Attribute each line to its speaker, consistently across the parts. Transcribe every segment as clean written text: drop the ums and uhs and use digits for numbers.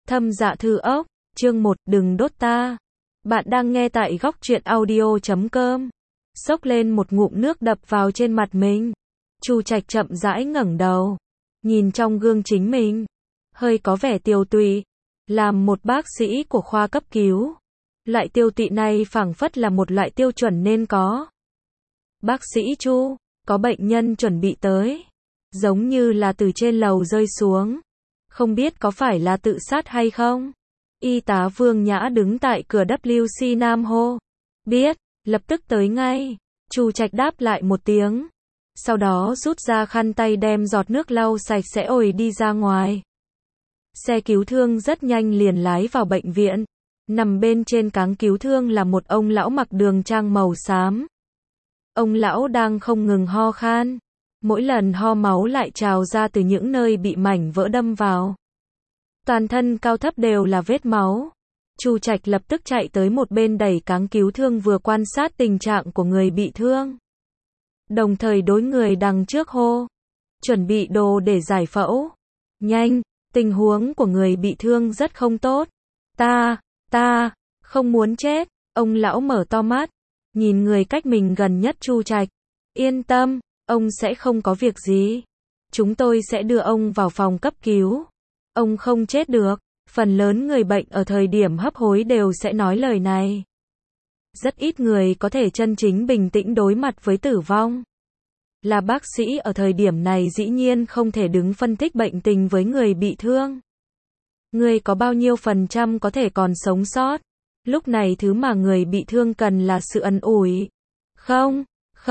Speaker 1: Thâm Dạ Thư Ốc, chương 1, đừng đốt ta. Bạn đang nghe tại góc truyện audio.com. Xốc lên một ngụm nước đập vào trên mặt mình. Chu Trạch chậm rãi ngẩng đầu, nhìn trong gương chính mình, hơi có vẻ tiều tụy. Làm một bác sĩ của khoa cấp cứu, loại tiêu tụy này phảng phất là một loại tiêu chuẩn nên có. Bác sĩ Chu, có bệnh nhân chuẩn bị tới, giống như là từ trên lầu rơi xuống. Không biết có phải là tự sát hay không? Y tá Vương Nhã đứng tại cửa WC Nam hô. Biết, lập tức tới ngay. Chu Trạch đáp lại một tiếng. Sau đó rút ra khăn tay đem giọt nước lau sạch sẽ ổi đi ra ngoài. Xe cứu thương rất nhanh liền lái vào bệnh viện. Nằm bên trên cáng cứu thương là một ông lão mặc đường trang màu xám. Ông lão đang không ngừng ho khan. Mỗi lần ho máu lại trào ra từ những nơi bị mảnh vỡ đâm vào. Toàn thân cao thấp đều là vết máu. Chu Trạch lập tức chạy tới một bên đẩy cáng cứu thương vừa quan sát tình trạng của người bị thương. Đồng thời đối người đằng trước hô. Chuẩn bị đồ để giải phẫu. Nhanh, tình huống của người bị thương rất không tốt. Ta, không muốn chết. Ông lão mở to mắt. Nhìn người cách mình gần nhất Chu Trạch. Yên tâm, ông sẽ không có việc gì. Chúng tôi sẽ đưa ông vào phòng cấp cứu. Ông không chết được. Phần lớn người bệnh ở thời điểm hấp hối đều sẽ nói lời này. Rất ít người có thể chân chính bình tĩnh đối mặt với tử vong. Là bác sĩ ở thời điểm này dĩ nhiên không thể đứng phân tích bệnh tình với người bị thương. Người có bao nhiêu % có thể còn sống sót? Lúc này thứ mà người bị thương cần là sự ân ủi. Không,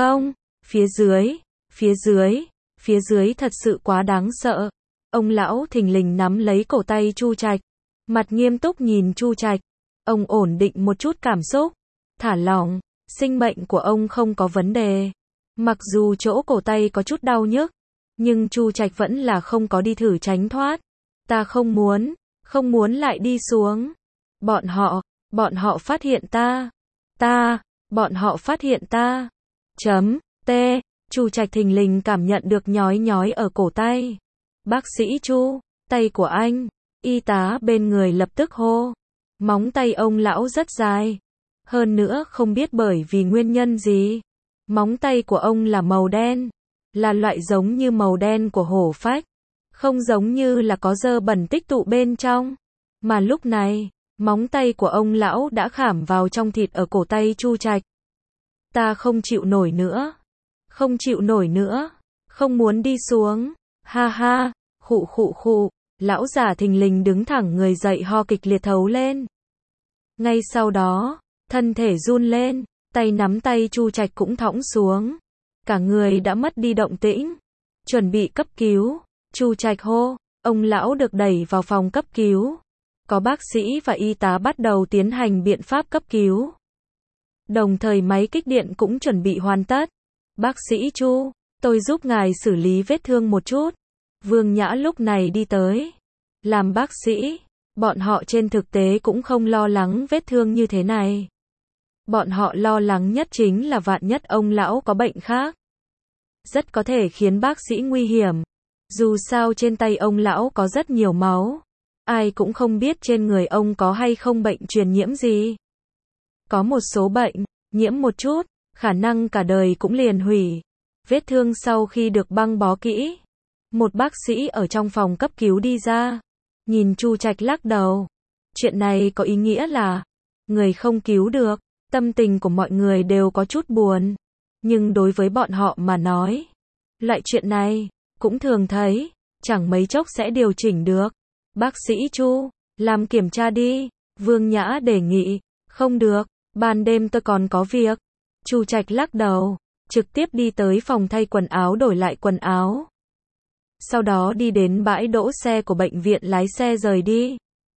Speaker 1: phía dưới thật sự quá đáng sợ. Ông lão thình lình nắm lấy cổ tay Chu Trạch, mặt nghiêm túc nhìn Chu Trạch. Ông ổn định một chút cảm xúc, thả lỏng, sinh mệnh của ông không có vấn đề. Mặc dù chỗ cổ tay có chút đau nhức, nhưng Chu Trạch vẫn là không có đi thử tránh thoát. Ta không muốn lại đi xuống. Bọn họ phát hiện ta. Bọn họ phát hiện ta. Chu Trạch thình lình cảm nhận được nhói nhói ở cổ tay. Bác sĩ Chu, tay của anh. Y tá bên người lập tức hô. Móng tay ông lão rất dài. Hơn nữa không biết bởi vì nguyên nhân gì. Móng tay của ông là màu đen. Là loại giống như màu đen của hổ phách. Không giống như là có dơ bẩn tích tụ bên trong. Mà lúc này, móng tay của ông lão đã khảm vào trong thịt ở cổ tay Chu Trạch. Ta không chịu nổi nữa. Không muốn đi xuống. Ha ha, khụ. Lão già thình lình đứng thẳng người dậy ho kịch liệt thấu lên. Ngay sau đó, thân thể run lên, tay nắm tay Chu Trạch cũng thõng xuống. Cả người đã mất đi động tĩnh. Chuẩn bị cấp cứu. Chu Trạch hô. Ông lão được đẩy vào phòng cấp cứu. Có bác sĩ và y tá bắt đầu tiến hành biện pháp cấp cứu. Đồng thời máy kích điện cũng chuẩn bị hoàn tất. Bác sĩ Chu, tôi giúp ngài xử lý vết thương một chút. Vương Nhã lúc này đi tới. Làm bác sĩ, bọn họ trên thực tế cũng không lo lắng vết thương như thế này. Bọn họ lo lắng nhất chính là vạn nhất ông lão có bệnh khác. Rất có thể khiến bác sĩ nguy hiểm. Dù sao trên tay ông lão có rất nhiều máu. Ai cũng không biết trên người ông có hay không bệnh truyền nhiễm gì. Có một số bệnh, nhiễm một chút, khả năng cả đời cũng liền hủy. Vết thương sau khi được băng bó kỹ. Một bác sĩ ở trong phòng cấp cứu đi ra. Nhìn Chu Trạch lắc đầu. Chuyện này có ý nghĩa là người không cứu được. Tâm tình của mọi người đều có chút buồn. Nhưng đối với bọn họ mà nói, loại chuyện này cũng thường thấy, chẳng mấy chốc sẽ điều chỉnh được. Bác sĩ Chu, làm kiểm tra đi. Vương Nhã đề nghị. Không được, ban đêm tôi còn có việc. Chu Trạch lắc đầu, trực tiếp đi tới phòng thay quần áo đổi lại quần áo. Sau đó đi đến bãi đỗ xe của bệnh viện lái xe rời đi.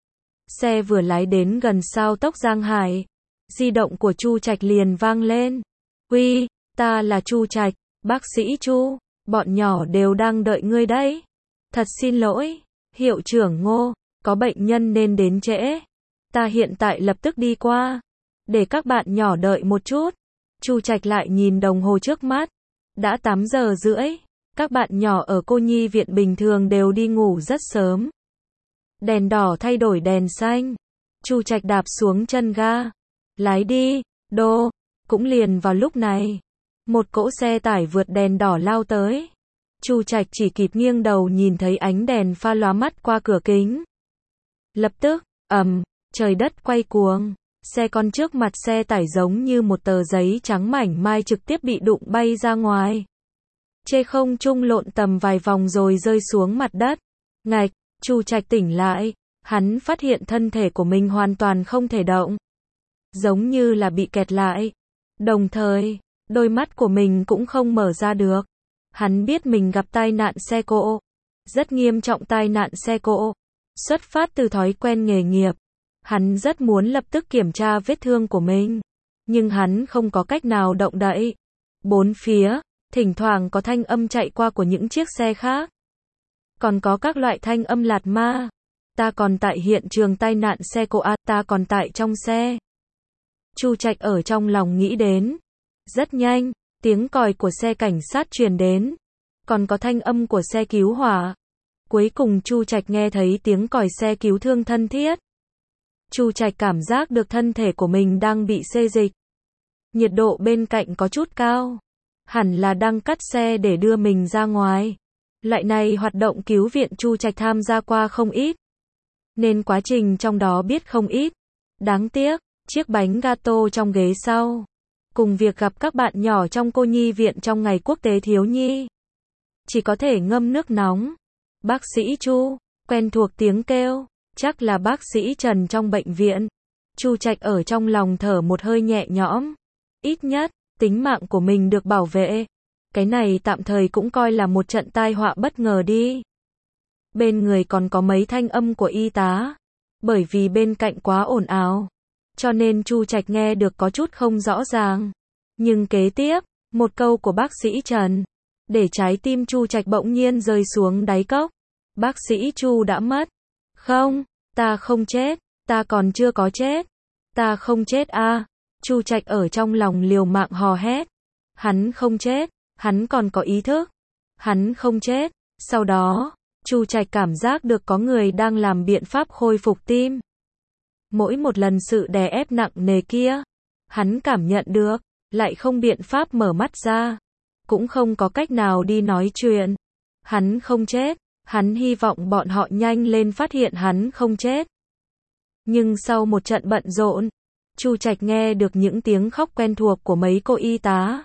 Speaker 1: Xe vừa lái đến gần sao tốc Giang Hải. Di động của Chu Trạch liền vang lên. Uy, ta là Chu Trạch, bác sĩ Chu, bọn nhỏ đều đang đợi ngươi đấy. Thật xin lỗi, hiệu trưởng Ngô, có bệnh nhân nên đến trễ. Ta hiện tại lập tức đi qua. Để các bạn nhỏ đợi một chút. Chu Trạch lại nhìn đồng hồ trước mắt. Đã 8:30. Các bạn nhỏ ở cô nhi viện bình thường đều đi ngủ rất sớm. Đèn đỏ thay đổi đèn xanh. Chu Trạch đạp xuống chân ga. Lái đi, đô. Cũng liền vào lúc này, một cỗ xe tải vượt đèn đỏ lao tới. Chu Trạch chỉ kịp nghiêng đầu nhìn thấy ánh đèn pha lóa mắt qua cửa kính. Lập tức, trời đất quay cuồng. Xe con trước mặt xe tải giống như một tờ giấy trắng mảnh mai trực tiếp bị đụng bay ra ngoài. Trên không trung lộn tầm vài vòng rồi rơi xuống mặt đất. Ngạch, Chu Trạch tỉnh lại, hắn phát hiện thân thể của mình hoàn toàn không thể động. Giống như là bị kẹt lại. Đồng thời, đôi mắt của mình cũng không mở ra được. Hắn biết mình gặp tai nạn xe cộ. Rất nghiêm trọng tai nạn xe cộ. Xuất phát từ thói quen nghề nghiệp. Hắn rất muốn lập tức kiểm tra vết thương của mình. Nhưng hắn không có cách nào động đậy. Bốn phía, thỉnh thoảng có thanh âm chạy qua của những chiếc xe khác. Còn có các loại thanh âm lạt ma. Ta còn tại hiện trường tai nạn xe cộ à, ta còn tại trong xe. Chu Trạch ở trong lòng nghĩ đến. Rất nhanh, tiếng còi của xe cảnh sát truyền đến. Còn có thanh âm của xe cứu hỏa. Cuối cùng Chu Trạch nghe thấy tiếng còi xe cứu thương thân thiết. Chu Trạch cảm giác được thân thể của mình đang bị xê dịch. Nhiệt độ bên cạnh có chút cao. Hẳn là đang cắt xe để đưa mình ra ngoài. Loại này hoạt động cứu viện Chu Trạch tham gia qua không ít. Nên quá trình trong đó biết không ít. Đáng tiếc, chiếc bánh gato trong ghế sau. Cùng việc gặp các bạn nhỏ trong cô nhi viện trong ngày quốc tế thiếu nhi. Chỉ có thể ngâm nước nóng. Bác sĩ Chu, quen thuộc tiếng kêu. Chắc là bác sĩ Trần trong bệnh viện. Chu Trạch ở trong lòng thở một hơi nhẹ nhõm. Ít nhất, tính mạng của mình được bảo vệ. Cái này tạm thời cũng coi là một trận tai họa bất ngờ đi. Bên người còn có mấy thanh âm của y tá. Bởi vì bên cạnh quá ồn ào. Cho nên Chu Trạch nghe được có chút không rõ ràng. Nhưng kế tiếp, một câu của bác sĩ Trần. Để trái tim Chu Trạch bỗng nhiên rơi xuống đáy cốc. Bác sĩ Chu đã mất. Không, ta không chết. Ta còn chưa có chết. Ta không chết à. Chu Trạch ở trong lòng liều mạng hò hét. Hắn không chết. Hắn còn có ý thức. Hắn không chết. Sau đó, Chu Trạch cảm giác được có người đang làm biện pháp khôi phục tim. Mỗi một lần sự đè ép nặng nề kia, hắn cảm nhận được, lại không biện pháp mở mắt ra. Cũng không có cách nào đi nói chuyện. Hắn không chết. Hắn hy vọng bọn họ nhanh lên phát hiện hắn không chết. Nhưng sau một trận bận rộn, Chu Trạch nghe được những tiếng khóc quen thuộc của mấy cô y tá.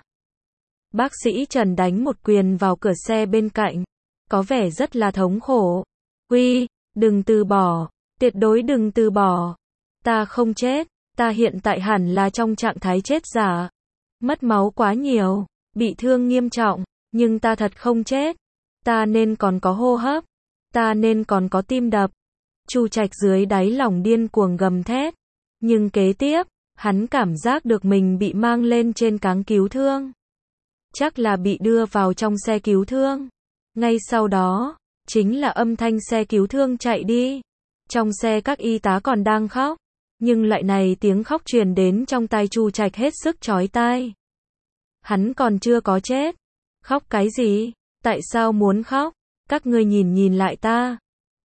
Speaker 1: Bác sĩ Trần đánh một quyền vào cửa xe bên cạnh. Có vẻ rất là thống khổ. Uy, đừng từ bỏ. Tuyệt đối đừng từ bỏ. Ta không chết. Ta hiện tại hẳn là trong trạng thái chết giả. Mất máu quá nhiều. Bị thương nghiêm trọng. Nhưng ta thật không chết. Ta nên còn có hô hấp. Ta nên còn có tim đập. Chu Trạch dưới đáy lòng điên cuồng gầm thét. Nhưng kế tiếp, hắn cảm giác được mình bị mang lên trên cáng cứu thương. Chắc là bị đưa vào trong xe cứu thương. Ngay sau đó, chính là âm thanh xe cứu thương chạy đi. Trong xe các y tá còn đang khóc. Nhưng loại này tiếng khóc truyền đến trong tai Chu Trạch hết sức chói tai. Hắn còn chưa có chết. Khóc cái gì? Tại sao muốn khóc? Các ngươi nhìn lại ta.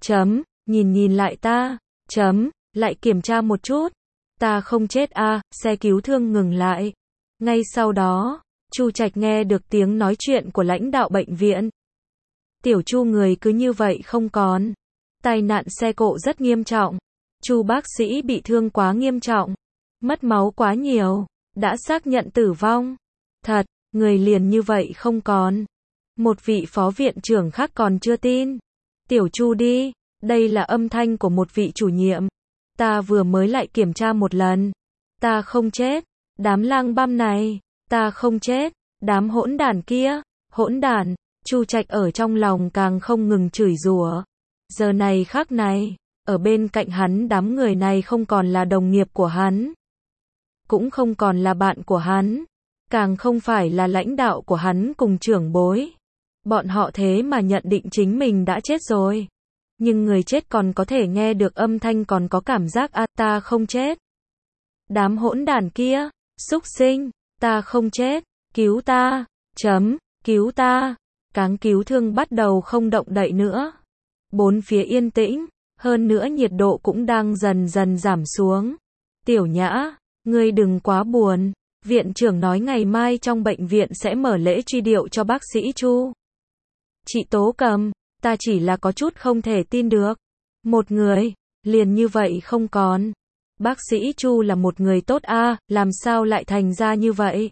Speaker 1: Nhìn lại ta. Lại kiểm tra một chút. Ta không chết à, xe cứu thương ngừng lại. Ngay sau đó, Chu Trạch nghe được tiếng nói chuyện của lãnh đạo bệnh viện. Tiểu Chu người cứ như vậy không còn. Tai nạn xe cộ rất nghiêm trọng. Chu bác sĩ bị thương quá nghiêm trọng. Mất máu quá nhiều. Đã xác nhận tử vong. Thật, người liền như vậy không còn. Một vị phó viện trưởng khác còn chưa tin. Tiểu Chu đi. Đây là âm thanh của một vị chủ nhiệm. Ta vừa mới lại kiểm tra một lần. Ta không chết. Đám lang băm này. Ta không chết. Đám hỗn đản kia. Hỗn đản. Chu Trạch ở trong lòng càng không ngừng chửi rủa. Giờ này khắc này, ở bên cạnh hắn đám người này không còn là đồng nghiệp của hắn. Cũng không còn là bạn của hắn. Càng không phải là lãnh đạo của hắn cùng trưởng bối. Bọn họ thế mà nhận định chính mình đã chết rồi. Nhưng người chết còn có thể nghe được âm thanh còn có cảm giác à ta không chết. Đám hỗn đản kia, súc sinh, ta không chết, cứu ta, cứu ta. Cáng cứu thương bắt đầu không động đậy nữa. Bốn phía yên tĩnh, Hơn nữa nhiệt độ cũng đang dần dần giảm xuống. Tiểu Nhã, ngươi đừng quá buồn. Viện trưởng nói ngày mai trong bệnh viện sẽ mở lễ truy điệu cho bác sĩ Chu. Chị Tố Cầm, ta chỉ là có chút không thể tin được. Một người, liền như vậy không còn. Bác sĩ Chu là một người tốt a, làm sao lại thành ra như vậy?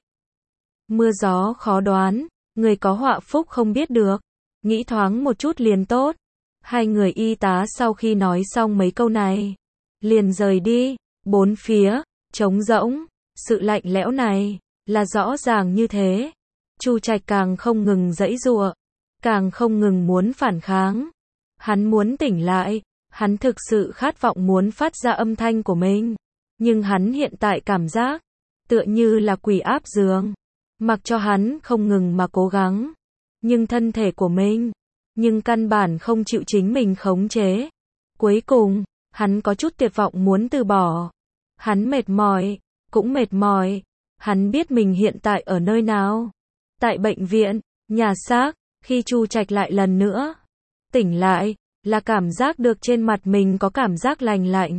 Speaker 1: Mưa gió khó đoán, người có họa phúc không biết được. Nghĩ thoáng một chút liền tốt. Hai người y tá sau khi nói xong mấy câu này, liền rời đi. Bốn phía, trống rỗng, sự lạnh lẽo này, là rõ ràng như thế. Chu Trạch càng không ngừng giãy giụa, càng không ngừng muốn phản kháng. Hắn muốn tỉnh lại, hắn thực sự khát vọng muốn phát ra âm thanh của mình. Nhưng hắn hiện tại cảm giác, tựa như là quỷ áp giường. Mặc cho hắn không ngừng mà cố gắng. Nhưng thân thể của mình, nhưng căn bản không chịu chính mình khống chế. Cuối cùng, hắn có chút tuyệt vọng muốn từ bỏ. Hắn mệt mỏi, cũng mệt mỏi. Hắn biết mình hiện tại ở nơi nào. Tại bệnh viện, nhà xác, khi Chu Trạch lại lần nữa tỉnh lại, là cảm giác được trên mặt mình có cảm giác lành lạnh.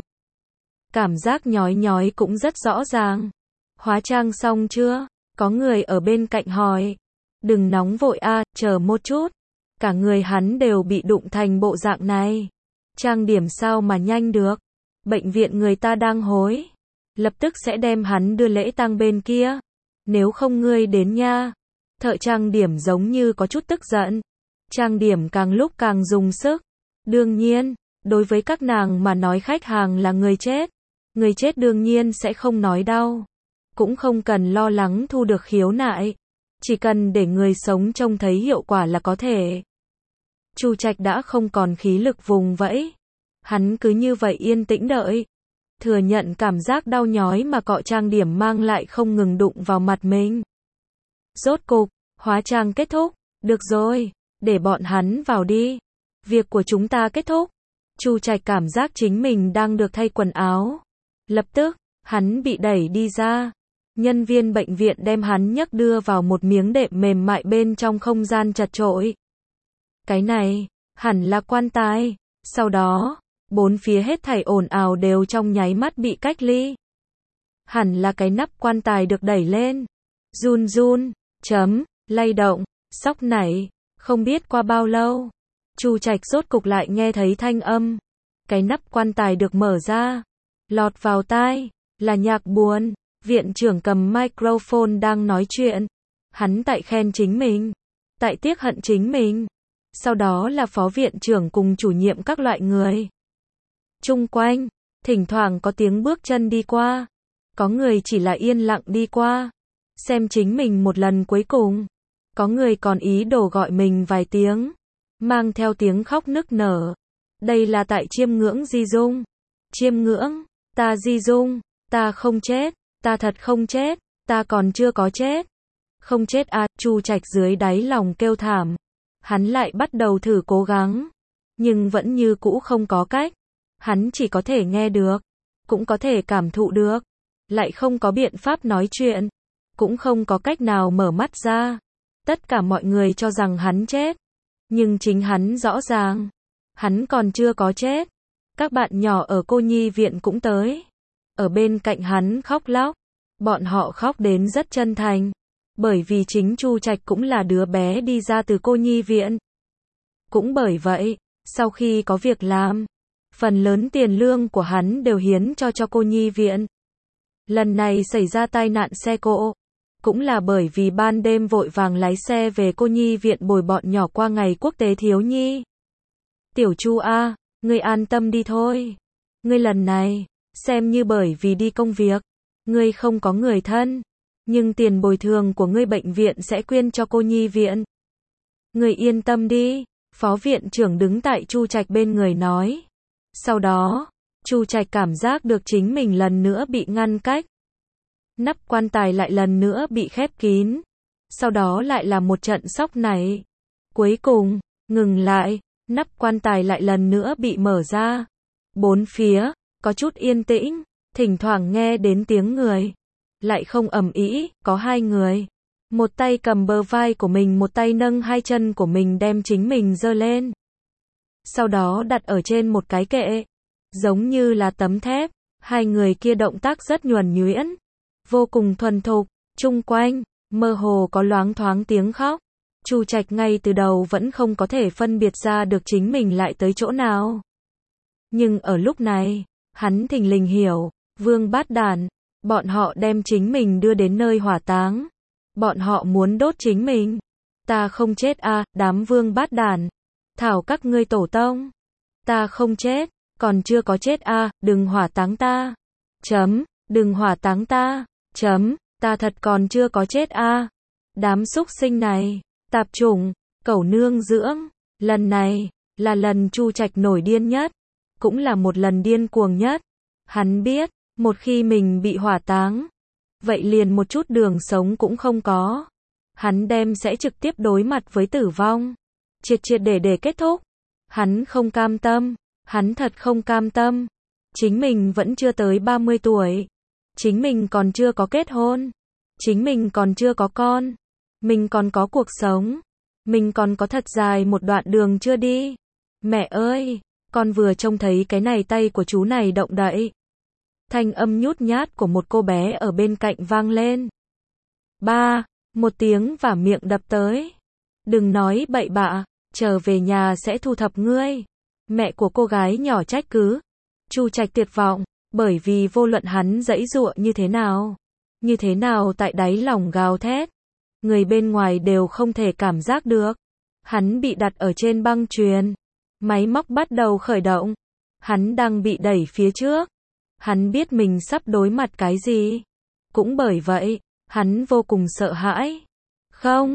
Speaker 1: Cảm giác nhói nhói cũng rất rõ ràng. Hóa trang xong chưa? Có người ở bên cạnh hỏi. Đừng nóng vội a, chờ một chút. Cả người hắn đều bị đụng thành bộ dạng này. Trang điểm sao mà nhanh được. Bệnh viện người ta đang hối. Lập tức sẽ đem hắn đưa lễ tang bên kia. Nếu không ngươi đến nha. Thợ trang điểm giống như có chút tức giận. Trang điểm càng lúc càng dùng sức. Đương nhiên, đối với các nàng mà nói khách hàng là người chết. Người chết đương nhiên sẽ không nói đau. Cũng không cần lo lắng thu được khiếu nại. Chỉ cần để người sống trông thấy hiệu quả là có thể. Chu Trạch đã không còn khí lực vùng vẫy. Hắn cứ như vậy yên tĩnh đợi. Thừa nhận cảm giác đau nhói mà cọ trang điểm mang lại không ngừng đụng vào mặt mình. Rốt cục, hóa trang kết thúc. Được rồi, để bọn hắn vào đi. Việc của chúng ta kết thúc. Chu Trạch cảm giác chính mình đang được thay quần áo. Lập tức, hắn bị đẩy đi ra. Nhân viên bệnh viện đem hắn nhấc đưa vào một miếng đệm mềm mại bên trong không gian chật chội. Cái này, hẳn là quan tài. Sau đó, bốn phía hết thảy ồn ào đều trong nháy mắt bị cách ly. Hẳn là cái nắp quan tài được đẩy lên. Run run, lay động, sóc nảy. Không biết qua bao lâu, Chu Trạch rốt cục lại nghe thấy thanh âm. Cái nắp quan tài được mở ra. Lọt vào tai, là nhạc buồn. Viện trưởng cầm microphone đang nói chuyện. Hắn tại khen chính mình. Tại tiếc hận chính mình. Sau đó là phó viện trưởng cùng chủ nhiệm các loại người. Chung quanh, thỉnh thoảng có tiếng bước chân đi qua. Có người chỉ là yên lặng đi qua. Xem chính mình một lần cuối cùng. Có người còn ý đồ gọi mình vài tiếng. Mang theo tiếng khóc nức nở. Đây là tại chiêm ngưỡng Di Dung. Chiêm ngưỡng, ta Di Dung, ta không chết. Ta thật không chết, ta còn chưa có chết. Không chết à, Chu Trạch dưới đáy lòng kêu thảm. Hắn lại bắt đầu thử cố gắng. Nhưng vẫn như cũ không có cách. Hắn chỉ có thể nghe được. Cũng có thể cảm thụ được. Lại không có biện pháp nói chuyện. Cũng không có cách nào mở mắt ra. Tất cả mọi người cho rằng hắn chết. Nhưng chính hắn rõ ràng. Hắn còn chưa có chết. Các bạn nhỏ ở cô nhi viện cũng tới. Ở bên cạnh hắn khóc lóc. Bọn họ khóc đến rất chân thành. Bởi vì chính Chu Trạch cũng là đứa bé đi ra từ cô nhi viện. Cũng bởi vậy, sau khi có việc làm, phần lớn tiền lương của hắn đều hiến cho cô nhi viện. Lần này xảy ra tai nạn xe cộ, cũng là bởi vì ban đêm vội vàng lái xe về cô nhi viện bồi bọn nhỏ qua ngày quốc tế thiếu nhi. Tiểu Chu a, ngươi an tâm đi thôi. Ngươi lần này, xem như bởi vì đi công việc, ngươi không có người thân, nhưng tiền bồi thường của ngươi bệnh viện sẽ quyên cho cô nhi viện. Ngươi yên tâm đi, phó viện trưởng đứng tại Chu Trạch bên người nói. Sau đó, Chu Trạch cảm giác được chính mình lần nữa bị ngăn cách. Nắp quan tài lại lần nữa bị khép kín. Sau đó lại là một trận sốc này. Cuối cùng, ngừng lại, nắp quan tài lại lần nữa bị mở ra. Bốn phía, có chút yên tĩnh, thỉnh thoảng nghe đến tiếng người. Lại không ầm ĩ, có hai người. Một tay cầm bờ vai của mình, một tay nâng hai chân của mình đem chính mình giơ lên. sau đó đặt ở trên một cái kệ, giống như là tấm thép. Hai người kia động tác rất nhuần nhuyễn, vô cùng thuần thục, chung quanh mơ hồ có loáng thoáng tiếng khóc. Chu Trạch ngay từ đầu vẫn không có thể phân biệt ra được chính mình lại tới chỗ nào. Nhưng ở lúc này, hắn thình lình hiểu, Vương Bát Đản, bọn họ đem chính mình đưa đến nơi hỏa táng. Bọn họ muốn đốt chính mình. Ta không chết a, đám Vương Bát Đản. Thảo các ngươi tổ tông. Ta không chết, còn chưa có chết a, đừng hỏa táng ta. Đừng hỏa táng ta. Ta thật còn chưa có chết a. Đám súc sinh này, tạp chủng, cẩu nương dưỡng. Lần này, là lần Chu Trạch nổi điên nhất. Cũng là một lần điên cuồng nhất. Hắn biết, một khi mình bị hỏa táng, vậy liền một chút đường sống cũng không có. Hắn đem sẽ trực tiếp đối mặt với tử vong. Triệt triệt để kết thúc. Hắn không cam tâm. Hắn thật không cam tâm. Chính mình vẫn chưa tới 30 tuổi. Chính mình còn chưa có kết hôn. Chính mình còn chưa có con. Mình còn có cuộc sống. Mình còn có thật dài một đoạn đường chưa đi. Mẹ ơi, con vừa trông thấy cái này tay của chú này động đậy. Thanh âm nhút nhát của một cô bé ở bên cạnh vang lên. Ba, một tiếng và miệng đập tới. Đừng nói bậy bạ, trở về nhà sẽ thu thập ngươi. Mẹ của cô gái nhỏ trách cứ. Chu Trạch tuyệt vọng, bởi vì vô luận hắn giãy giụa như thế nào tại đáy lòng gào thét, người bên ngoài đều không thể cảm giác được. Hắn bị đặt ở trên băng chuyền, máy móc bắt đầu khởi động, hắn đang bị đẩy phía trước. Hắn biết mình sắp đối mặt cái gì. Cũng bởi vậy, hắn vô cùng sợ hãi. Không,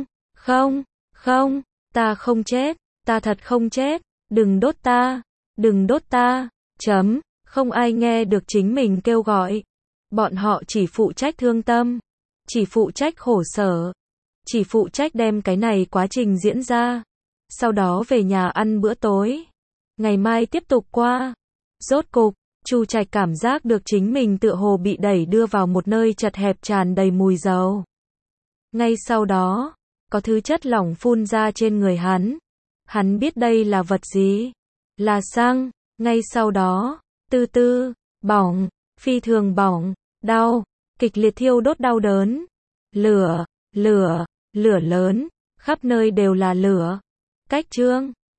Speaker 1: ta không chết, ta thật không chết, đừng đốt ta. Không ai nghe được chính mình kêu gọi. Bọn họ chỉ phụ trách thương tâm, chỉ phụ trách khổ sở, chỉ phụ trách đem cái này quá trình diễn ra. Sau đó về nhà ăn bữa tối. Ngày mai tiếp tục qua. Rốt cục, Chu Trạch cảm giác được chính mình tựa hồ bị đẩy đưa vào một nơi chật hẹp tràn đầy mùi dầu. Ngay sau đó, có thứ chất lỏng phun ra trên người hắn. Hắn biết đây là vật gì? Là xăng. Ngay sau đó, bỏng, phi thường bỏng, đau, kịch liệt thiêu đốt đau đớn. Lửa lớn, khắp nơi đều là lửa. Cách chương